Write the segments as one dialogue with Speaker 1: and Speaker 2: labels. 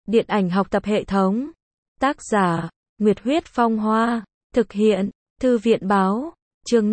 Speaker 1: Điện ảnh học tập hệ thống. Tác giả, Nguyệt Huyết Phong Hoa. Thực hiện, Thư viện Báo. Chương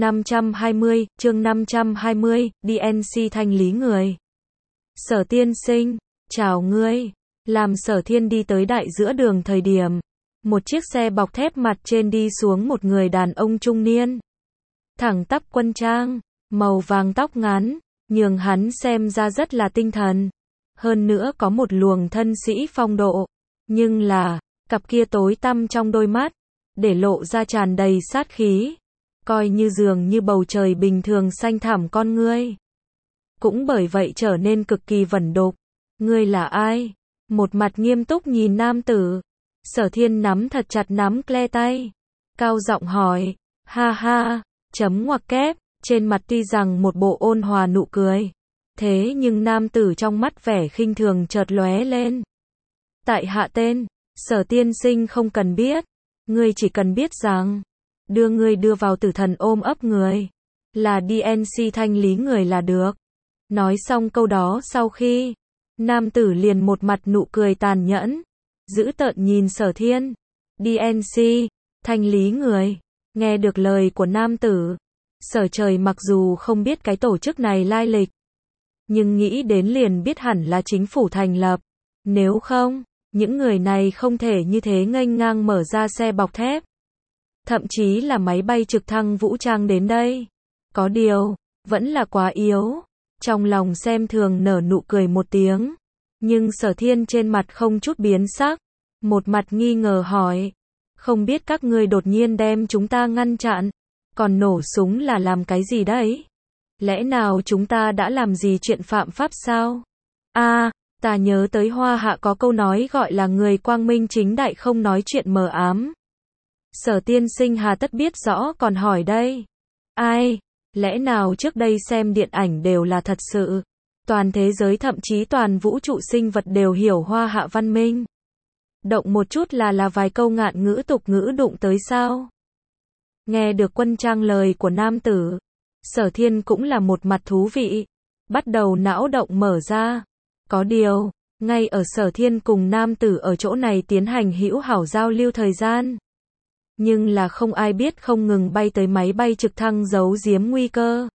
Speaker 1: 520, DNC thanh lý người. Sở Tiên Sinh, chào ngươi. Làm Sở Thiên đi tới đại giữa đường thời điểm, một chiếc xe bọc thép mặt trên đi xuống một người đàn ông trung niên. Thẳng tắp quân trang, màu vàng tóc ngắn, nhường hắn xem ra rất là tinh thần. Hơn nữa có một luồng thân sĩ phong độ. Nhưng là, cặp kia tối tăm trong đôi mắt, để lộ ra tràn đầy sát khí. Coi như dường như bầu trời bình thường xanh thẳm con ngươi. Cũng bởi vậy trở nên cực kỳ vẩn đục. Ngươi là ai? Một mặt nghiêm túc nhìn nam tử. Sở Thiên nắm thật chặt nắm cle tay. Cao giọng hỏi. Ha ha, chấm ngoặc kép. Trên mặt tuy rằng một bộ ôn hòa nụ cười. Thế nhưng nam tử trong mắt vẻ khinh thường chợt lóe lên. Tại hạ tên, Sở Tiên Sinh không cần biết. Ngươi chỉ cần biết rằng, đưa ngươi đưa vào tử thần ôm ấp người. Là DNC thanh lý người là được. Nói xong câu đó sau khi, nam tử liền một mặt nụ cười tàn nhẫn, dữ tợn nhìn Sở Thiên. DNC, thanh lý người. Nghe được lời của nam tử, Sở Trời mặc dù không biết cái tổ chức này lai lịch, nhưng nghĩ đến liền biết hẳn là chính phủ thành lập. Nếu không, những người này không thể như thế nghênh ngang mở ra xe bọc thép. Thậm chí là máy bay trực thăng vũ trang đến đây. Có điều, vẫn là quá yếu. Trong lòng xem thường nở nụ cười một tiếng. Nhưng Sở Thiên trên mặt không chút biến sắc. Một mặt nghi ngờ hỏi. Không biết các ngươi đột nhiên đem chúng ta ngăn chặn. Còn nổ súng là làm cái gì đấy? Lẽ nào chúng ta đã làm gì chuyện phạm pháp sao? Ta nhớ tới Hoa Hạ có câu nói gọi là người quang minh chính đại không nói chuyện mờ ám. Sở Tiên Sinh hà tất biết rõ còn hỏi đây. Ai? Lẽ nào trước đây xem điện ảnh đều là thật sự? Toàn thế giới thậm chí toàn vũ trụ sinh vật đều hiểu Hoa Hạ văn minh. Động một chút là vài câu ngạn ngữ tục ngữ đụng tới sao? Nghe được quân trang lời của nam tử, Sở Thiên cũng là một mặt thú vị. Bắt đầu não động mở ra. Có điều, ngay ở Sở Thiên cùng nam tử ở chỗ này tiến hành hữu hảo giao lưu thời gian. Nhưng là không ai biết không ngừng bay tới máy bay trực thăng giấu giếm nguy cơ.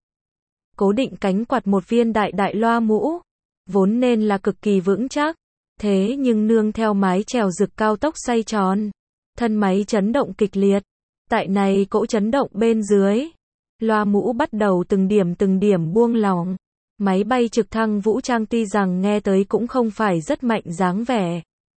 Speaker 1: Cố định cánh quạt một viên đại loa mũ. Vốn nên là cực kỳ vững chắc. Thế nhưng nương theo mái chèo rực cao tốc xoay tròn. Thân máy chấn động kịch liệt. Tại này cỗ chấn động bên dưới. Loa mũ bắt đầu từng điểm buông lỏng. Máy bay trực thăng vũ trang tuy rằng nghe tới cũng không phải rất mạnh dáng vẻ.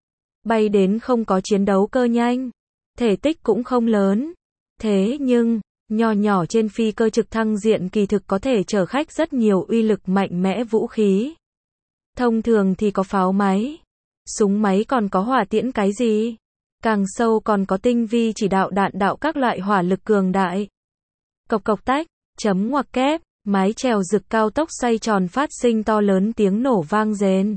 Speaker 1: Bay đến không có chiến đấu cơ nhanh. Thể tích cũng không lớn. Thế nhưng, nho nhỏ trên phi cơ trực thăng diện kỳ thực có thể chở khách rất nhiều uy lực mạnh mẽ vũ khí. Thông thường thì có pháo máy, súng máy còn có hỏa tiễn cái gì. Càng sâu còn có tinh vi chỉ đạo đạn đạo các loại hỏa lực cường đại. Cộc cộc tách, chấm ngoặc kép, mái chèo rực cao tốc xoay tròn phát sinh to lớn tiếng nổ vang rền.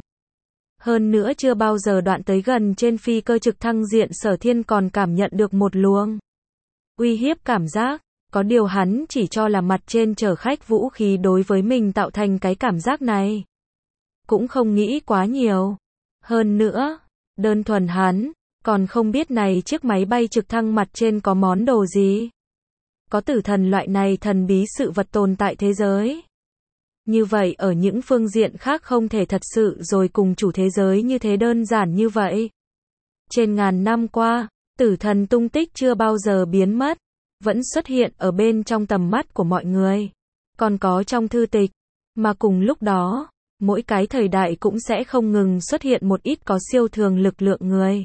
Speaker 1: Hơn nữa chưa bao giờ đoạn tới gần trên phi cơ trực thăng diện Sở Thiên còn cảm nhận được một luồng uy hiếp cảm giác. Có điều hắn chỉ cho là mặt trên chở khách vũ khí đối với mình tạo thành cái cảm giác này. Cũng không nghĩ quá nhiều. Hơn nữa, đơn thuần hắn còn không biết này chiếc máy bay trực thăng mặt trên có món đồ gì. Có tử thần loại này thần bí sự vật tồn tại thế giới. Như vậy ở những phương diện khác không thể thật sự rồi cùng chủ thế giới như thế đơn giản như vậy. Trên ngàn năm qua, tử thần tung tích chưa bao giờ biến mất, vẫn xuất hiện ở bên trong tầm mắt của mọi người. Còn có trong thư tịch, mà cùng lúc đó, mỗi cái thời đại cũng sẽ không ngừng xuất hiện một ít có siêu thường lực lượng người.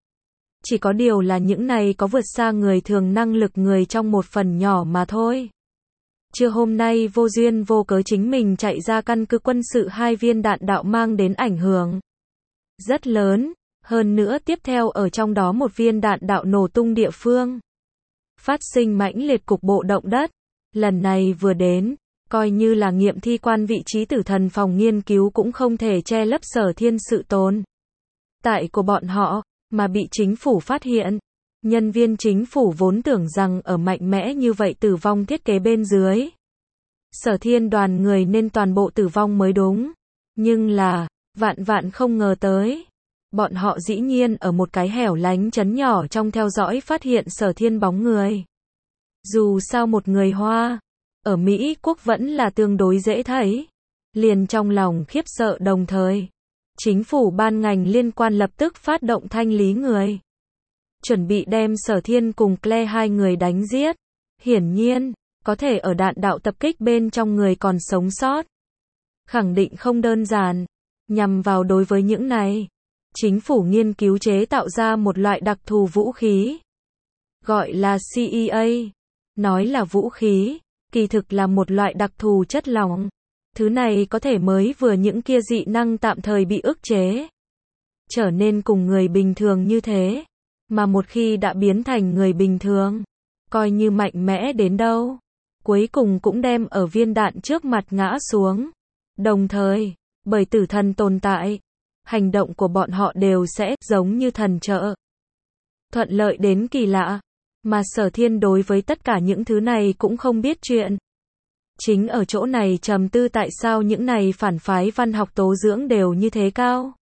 Speaker 1: Chỉ có điều là những này có vượt xa người thường năng lực người trong một phần nhỏ mà thôi. Trưa hôm nay vô duyên vô cớ chính mình chạy ra căn cứ quân sự 2 viên đạn đạo mang đến ảnh hưởng rất lớn, hơn nữa tiếp theo ở trong đó một viên đạn đạo nổ tung địa phương. Phát sinh mãnh liệt cục bộ động đất. Lần này vừa đến, coi như là nghiệm thi quan vị trí tử thần phòng nghiên cứu cũng không thể che lấp Sở Thiên sự tồn tại của bọn họ, mà bị chính phủ phát hiện. Nhân viên chính phủ vốn tưởng rằng ở mạnh mẽ như vậy tử vong thiết kế bên dưới. Sở Thiên đoàn người nên toàn bộ tử vong mới đúng. Nhưng là, vạn vạn không ngờ tới. bọn họ dĩ nhiên ở một cái hẻo lánh trấn nhỏ trong theo dõi phát hiện Sở Thiên bóng người. Dù sao một người Hoa, ở Mỹ Quốc vẫn là tương đối dễ thấy. Liền trong lòng khiếp sợ đồng thời. Chính phủ ban ngành liên quan lập tức phát động thanh lý người. Chuẩn bị đem Sở Thiên cùng Claire hai người đánh giết. Hiển nhiên, có thể ở đạn đạo tập kích bên trong người còn sống sót. Khẳng định không đơn giản. Nhằm vào đối với những này, chính phủ nghiên cứu chế tạo ra một loại đặc thù vũ khí. Gọi là CEA. Nói là vũ khí, kỳ thực là một loại đặc thù chất lỏng. Thứ này có thể mới vừa những kia dị năng tạm thời bị ức chế. Trở nên cùng người bình thường như thế. Mà một khi đã biến thành người bình thường, coi như mạnh mẽ đến đâu, cuối cùng cũng đem ở viên đạn trước mặt ngã xuống. Đồng thời, bởi tử thần tồn tại, hành động của bọn họ đều sẽ giống như thần trợ. Thuận lợi đến kỳ lạ. Mà Sở Thiên đối với tất cả những thứ này cũng không biết chuyện. Chính ở chỗ này trầm tư tại sao những này phản phái văn học tố dưỡng đều như thế cao.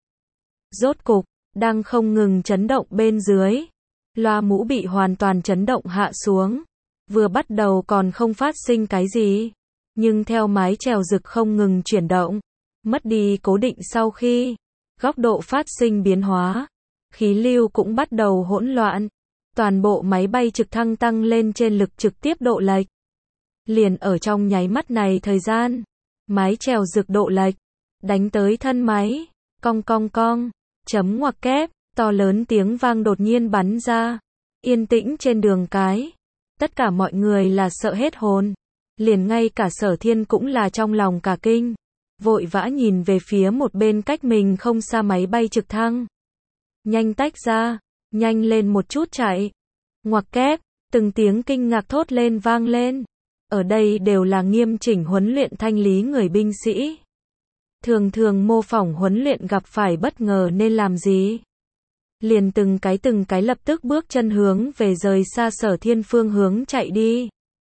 Speaker 1: Rốt cục, đang không ngừng chấn động bên dưới. Loa mũ bị hoàn toàn chấn động hạ xuống. Vừa bắt đầu còn không phát sinh cái gì. Nhưng theo mái chèo rực không ngừng chuyển động, mất đi cố định sau khi, góc độ phát sinh biến hóa. Khí lưu cũng bắt đầu hỗn loạn. Toàn bộ máy bay trực thăng tăng lên trên lực trực tiếp độ lệch. Liền ở trong nháy mắt này thời gian, mái chèo rực độ lệch, đánh tới thân máy, cong cong cong, chấm ngoặc kép, to lớn tiếng vang đột nhiên bắn ra. Yên tĩnh trên đường cái. Tất cả mọi người là sợ hết hồn. Liền ngay cả Sở Thiên cũng là trong lòng cả kinh. Vội vã nhìn về phía một bên cách mình không xa máy bay trực thăng. Nhanh tách ra, nhanh lên một chút chạy. Ngoặc kép, từng tiếng kinh ngạc thốt lên vang lên. Ở đây đều là nghiêm chỉnh huấn luyện thanh lý người binh sĩ. Thường thường mô phỏng huấn luyện gặp phải bất ngờ nên làm gì? Liền từng cái lập tức bước chân hướng về rời xa Sở Thiên phương hướng chạy đi.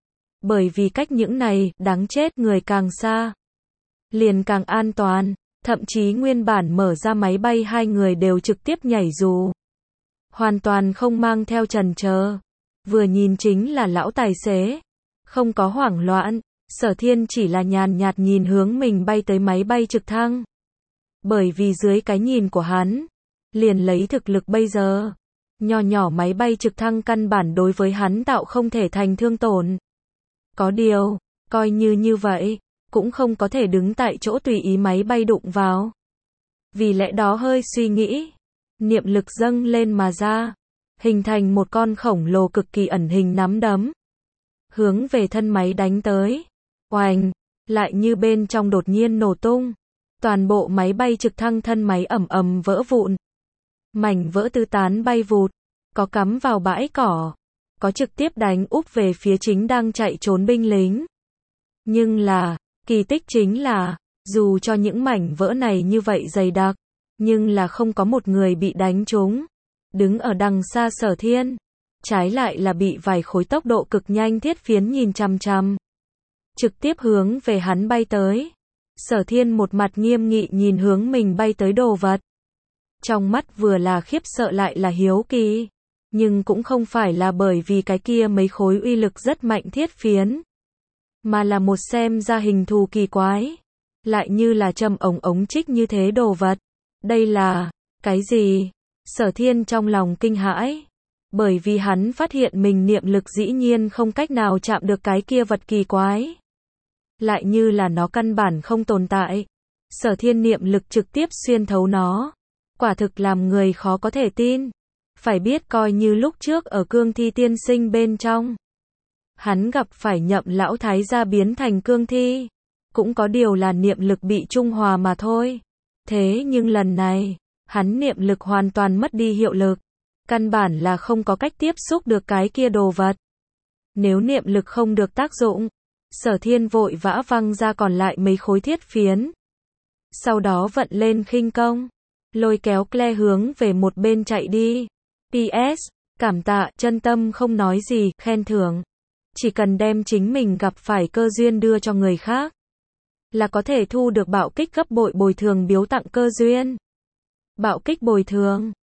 Speaker 1: Bởi vì cách những này, đáng chết người càng xa, liền càng an toàn. Thậm chí nguyên bản mở ra máy bay hai người đều trực tiếp nhảy dù. Hoàn toàn không mang theo chần chờ. Vừa nhìn chính là lão tài xế. Không có hoảng loạn. Sở Thiên chỉ là nhàn nhạt nhìn hướng mình bay tới máy bay trực thăng. Bởi vì dưới cái nhìn của hắn, liền lấy thực lực bây giờ, nho nhỏ máy bay trực thăng căn bản đối với hắn tạo không thể thành thương tổn. Có điều, coi như vậy, cũng không có thể đứng tại chỗ tùy ý máy bay đụng vào. Vì lẽ đó hơi suy nghĩ, niệm lực dâng lên mà ra, hình thành một con khổng lồ cực kỳ ẩn hình nắm đấm. Hướng về thân máy đánh tới. Oành, lại như bên trong đột nhiên nổ tung. Toàn bộ máy bay trực thăng thân máy ầm ầm vỡ vụn. Mảnh vỡ tứ tán bay vụt, có cắm vào bãi cỏ, có trực tiếp đánh úp về phía chính đang chạy trốn binh lính. Nhưng là, kỳ tích chính là, dù cho những mảnh vỡ này như vậy dày đặc, nhưng là không có một người bị đánh trúng. Đứng ở đằng xa Sở Thiên, trái lại là bị vài khối tốc độ cực nhanh thiết phiến nhìn chằm chằm. Trực tiếp hướng về hắn bay tới. Sở Thiên một mặt nghiêm nghị nhìn hướng mình bay tới đồ vật. Trong mắt vừa là khiếp sợ lại là hiếu kỳ. Nhưng cũng không phải là bởi vì cái kia mấy khối uy lực rất mạnh thiết phiến. Mà là một xem ra hình thù kỳ quái. Lại như là châm ống trích như thế đồ vật. Đây là, cái gì? Sở Thiên trong lòng kinh hãi. Bởi vì hắn phát hiện mình niệm lực dĩ nhiên không cách nào chạm được cái kia vật kỳ quái. Lại như là nó căn bản không tồn tại. Sở Thiên niệm lực trực tiếp xuyên thấu nó. Quả thực làm người khó có thể tin. Phải biết coi như lúc trước ở cương thi tiên sinh bên trong. Hắn gặp phải Nhậm lão thái gia biến thành cương thi. Cũng có điều là niệm lực bị trung hòa mà thôi. Thế nhưng lần này, hắn niệm lực hoàn toàn mất đi hiệu lực. Căn bản là không có cách tiếp xúc được cái kia đồ vật. Nếu niệm lực không được tác dụng, Sở Thiên vội vã văng ra còn lại mấy khối thiết phiến. Sau đó vận lên khinh công, lôi kéo Claire hướng về một bên chạy đi. PS, cảm tạ, chân tâm không nói gì, khen thưởng. Chỉ cần đem chính mình gặp phải cơ duyên đưa cho người khác, là có thể thu được bạo kích gấp bội bồi thường biếu tặng cơ duyên. Bạo kích bồi thường.